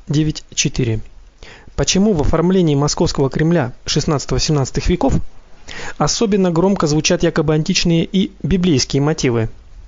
9.4. Почему в оформлении Московского Кремля XVI-XVII веков особенно громко звучат якобы античные и библейские мотивы?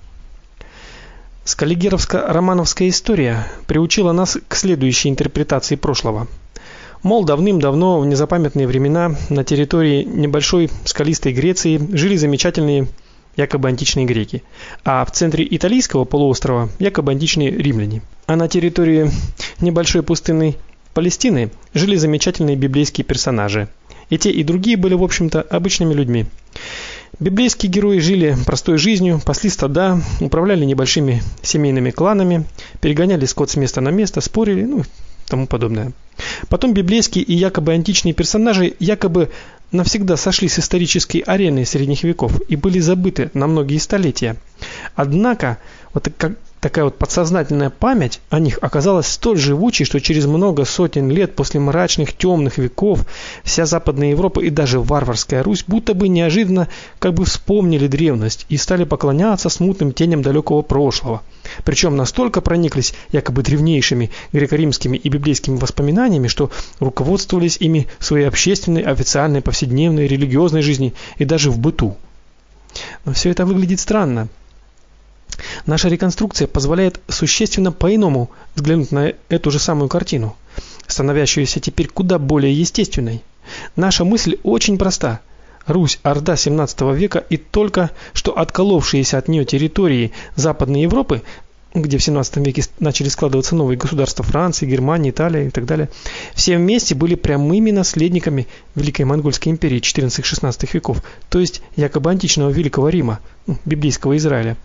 Скаллигеровско-романовская история приучила нас к следующей интерпретации прошлого. Мол, давным-давно, в незапамятные времена, на территории небольшой скалистой Греции жили замечательные якобы античные греки, а в центре итальянского полуострова якобы античные римляне. А на территории небольшой пустынной Палестины жили замечательные библейские персонажи. И те, и другие были, в общем-то, обычными людьми. Библейские герои жили простой жизнью, пасли стада, управляли небольшими семейными кланами, перегоняли скот с места на место, спорили, и тому подобное. Потом библейские и якобы античные персонажи якобы навсегда сошли с исторической арены средних веков и были забыты на многие столетия. Однако, такая подсознательная память о них оказалась столь живучей, что через много сотен лет после мрачных темных веков вся Западная Европа и даже варварская Русь будто бы неожиданно вспомнили древность и стали поклоняться смутным теням далекого прошлого. Причем настолько прониклись якобы древнейшими греко-римскими и библейскими воспоминаниями, что руководствовались ими в своей общественной, официальной, повседневной, религиозной жизни и даже в быту. Но все это выглядит странно. Наша реконструкция позволяет существенно по-иному взглянуть на эту же самую картину, становящуюся теперь куда более естественной. Наша мысль очень проста. Русь, орда 17 века и только что отколовшиеся от нее территории Западной Европы, где в 17 веке начали складываться новые государства Франции, Германии, Италии и так далее, все вместе были прямыми наследниками Великой Монгольской империи XIV-XVI веков, то есть якобы античного Великого Рима, библейского Израиля.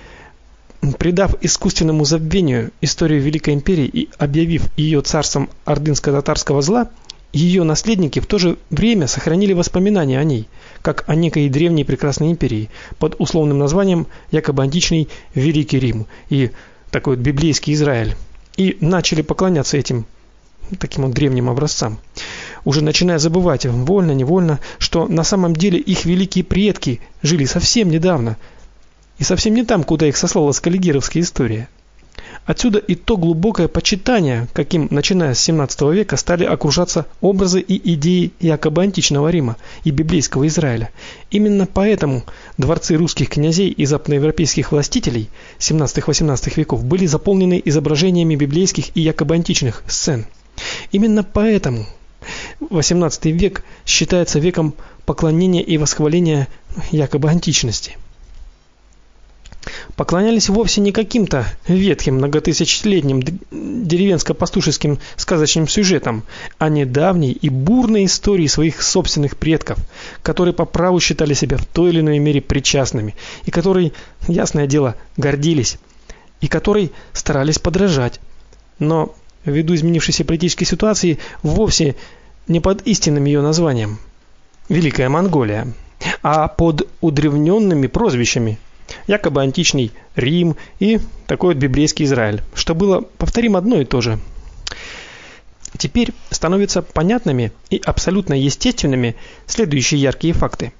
Придав искусственному забвению историю Великой империи и объявив ее царством ордынско-татарского зла, ее наследники в то же время сохранили воспоминания о ней, как о некой древней прекрасной империи, под условным названием якобы античный Великий Рим и такой библейский Израиль, и начали поклоняться таким древним образцам, уже начиная забывать вольно-невольно, что на самом деле их великие предки жили совсем недавно, и совсем не там, куда их сослала скаллигеровская история. Отсюда и то глубокое почитание, каким, начиная с 17 века, стали окружаться образы и идеи якобы античного Рима и библейского Израиля. Именно поэтому дворцы русских князей и западноевропейских властителей 17-18 веков были заполнены изображениями библейских и якобы античных сцен. Именно поэтому 18 век считается веком поклонения и восхваления якобы античности. Поклонялись вовсе не каким-то ветхим многотысячелетним деревенско-пастушеским сказочным сюжетам, а недавней и бурной истории своих собственных предков, которые по праву считали себя в той или иной мере причастными, и которой, ясное дело, гордились, и которой старались подражать. Но ввиду изменившейся политической ситуации вовсе не под истинным ее названием Великая Монголия, а под удревненными прозвищами якобы античный Рим и такой библейский Израиль, что было, повторим, одно и то же. Теперь становятся понятными и абсолютно естественными следующие яркие факты.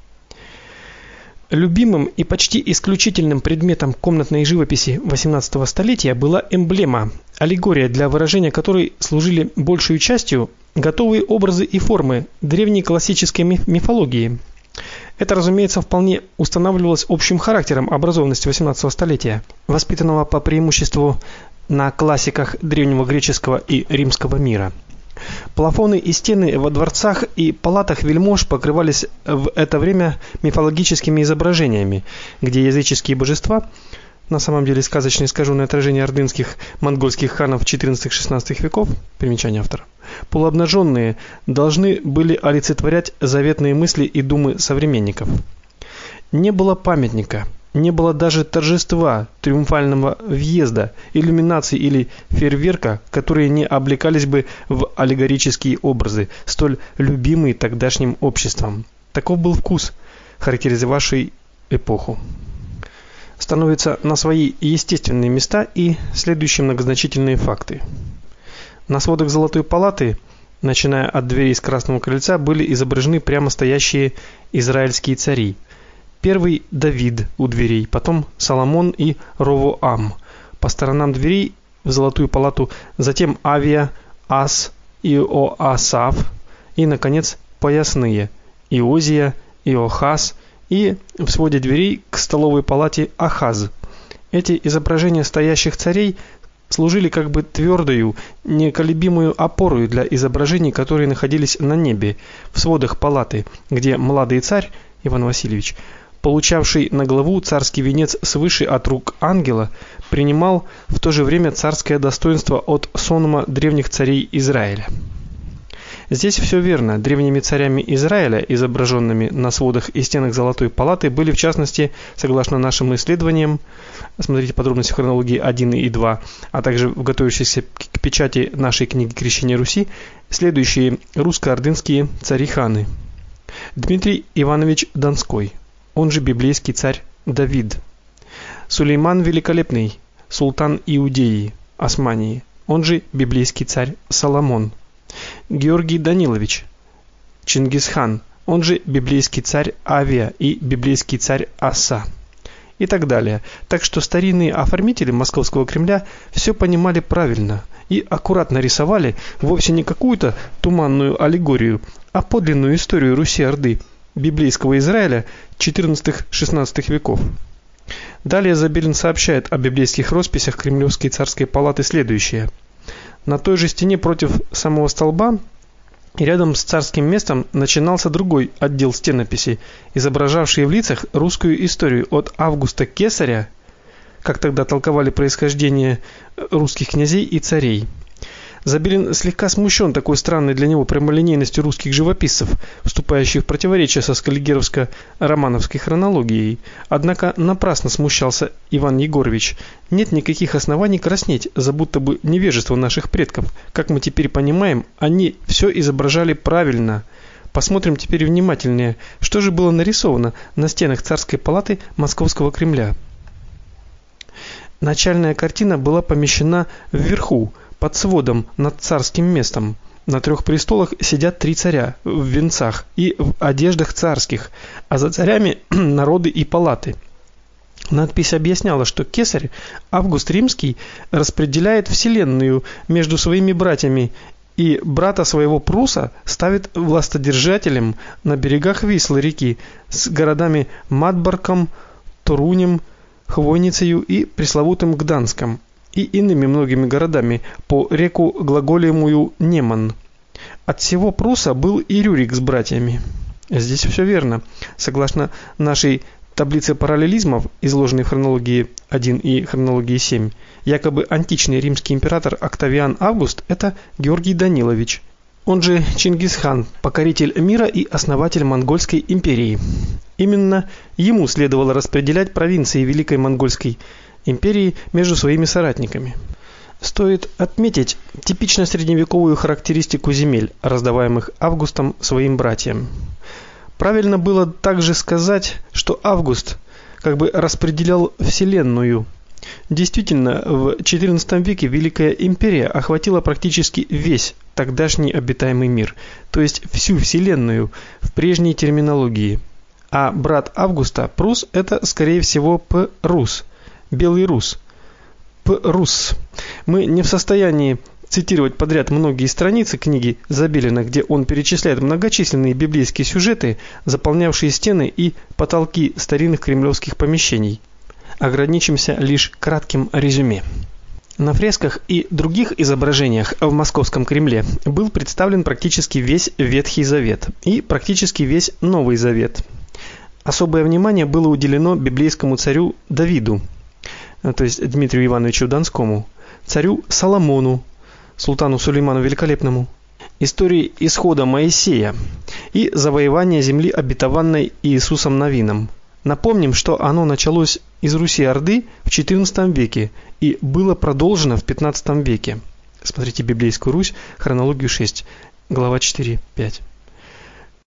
Любимым и почти исключительным предметом комнатной живописи XVIII столетия была эмблема, аллегория, для выражения которой служили большей частью готовые образы и формы древней классической мифологии. Это, разумеется, вполне устанавливалось общим характером образованности XVIII столетия, воспитанного по преимуществу на классиках древнего греческого и римского мира. Плафоны и стены во дворцах и палатах вельмож покрывались в это время мифологическими изображениями, где языческие божества, на самом деле сказочное искаженное отражение ордынских монгольских ханов XIV-XVI веков, примечание автора, полуобнаженные, должны были олицетворять заветные мысли и думы современников. Не было памятника, не было даже торжества, триумфального въезда, иллюминации или фейерверка, которые не облекались бы в аллегорические образы, столь любимые тогдашним обществом. Таков был вкус, характеризовавший эпоху. Становятся на свои естественные места и следующие многозначительные факты. На сводах Золотой палаты, начиная от дверей с Красного крыльца, были изображены прямо стоящие израильские цари. Первый Давид у дверей, потом Соломон и Ровоам. По сторонам дверей в Золотую палату, затем Авия, Ас, Иоасав и, наконец, поясные Иозия, Иохас и в своде дверей к столовой палате Ахаз. Эти изображения стоящих царей служили как бы твердою, неколебимую опорой для изображений, которые находились на небе, в сводах палаты, где младый царь Иван Васильевич, получавший на главу царский венец свыше от рук ангела, принимал в то же время царское достоинство от сонма древних царей Израиля. Здесь все верно. Древними царями Израиля, изображенными на сводах и стенах Золотой палаты, были в частности, согласно нашим исследованиям, смотрите подробности хронологии 1 и 2, а также в готовящейся к печати нашей книги Крещение Руси, следующие русско-ордынские цари-ханы: Дмитрий Иванович Донской, он же библейский царь Давид; Сулейман Великолепный, султан Иудеи, Османии, он же библейский царь Соломон; Георгий Данилович, Чингисхан, он же библейский царь Авия и библейский царь Аса, и так далее. Так что старинные оформители Московского Кремля все понимали правильно и аккуратно рисовали вовсе не какую-то туманную аллегорию, а подлинную историю Руси-Орды, библейского Израиля XIV-XVI веков. Далее Забелин сообщает о библейских росписях Кремлевской царской палаты следующее: на той же стене против самого столба и рядом с царским местом начинался другой отдел стенописей, изображавший в лицах русскую историю от Августа Кесаря, как тогда толковали происхождение русских князей и царей. Забелин слегка смущен такой странной для него прямолинейностью русских живописцев, вступающих в противоречие со скаллигеровско-романовской хронологией. Однако напрасно смущался Иван Егорович. Нет никаких оснований краснеть за будто бы невежество наших предков. Как мы теперь понимаем, они все изображали правильно. Посмотрим теперь внимательнее, что же было нарисовано на стенах царской палаты Московского Кремля. Начальная картина была помещена вверху, под сводом над царским местом. На 3 престолах сидят 3 царя в венцах и в одеждах царских, а за царями народы и палаты. Надпись объясняла, что кесарь Август Римский распределяет вселенную между своими братьями и брата своего Пруса ставит властодержателем на берегах Вислы реки с городами Матборком, Торунем, Хвойницею и пресловутым Гданском и иными многими городами по реку глаголемую Неман. От всего Пруса был и Рюрик с братьями. Здесь все верно. Согласно нашей таблице параллелизмов, изложенной в хронологии 1 и хронологии 7, якобы античный римский император Октавиан Август – это Георгий Данилович, он же Чингисхан, покоритель мира и основатель Монгольской империи. Именно ему следовало распределять провинции Великой Монгольской империи между своими соратниками. Стоит отметить типично средневековую характеристику земель, раздаваемых Августом своим братьям. Правильно было также сказать, что Август как бы распределял вселенную. Действительно, в XIV веке Великая империя охватила практически весь тогдашний обитаемый мир, то есть всю вселенную в прежней терминологии. А брат Августа, Прус, это скорее всего П-Рус, Белый Рус. П-Рус. Мы не в состоянии цитировать подряд многие страницы книги Забелина, где он перечисляет многочисленные библейские сюжеты, заполнявшие стены и потолки старинных кремлевских помещений. Ограничимся лишь кратким резюме. На фресках и других изображениях в Московском Кремле был представлен практически весь Ветхий Завет и практически весь Новый Завет. Особое внимание было уделено библейскому царю Давиду, то есть Дмитрию Ивановичу Донскому, царю Соломону, султану Сулейману Великолепному, истории исхода Моисея и завоевания земли обетованной Иисусом Новином. Напомним, что оно началось из Руси-Орды в XIV веке и было продолжено в XV веке. Смотрите Библейскую Русь, хронологию 6, глава 4-5.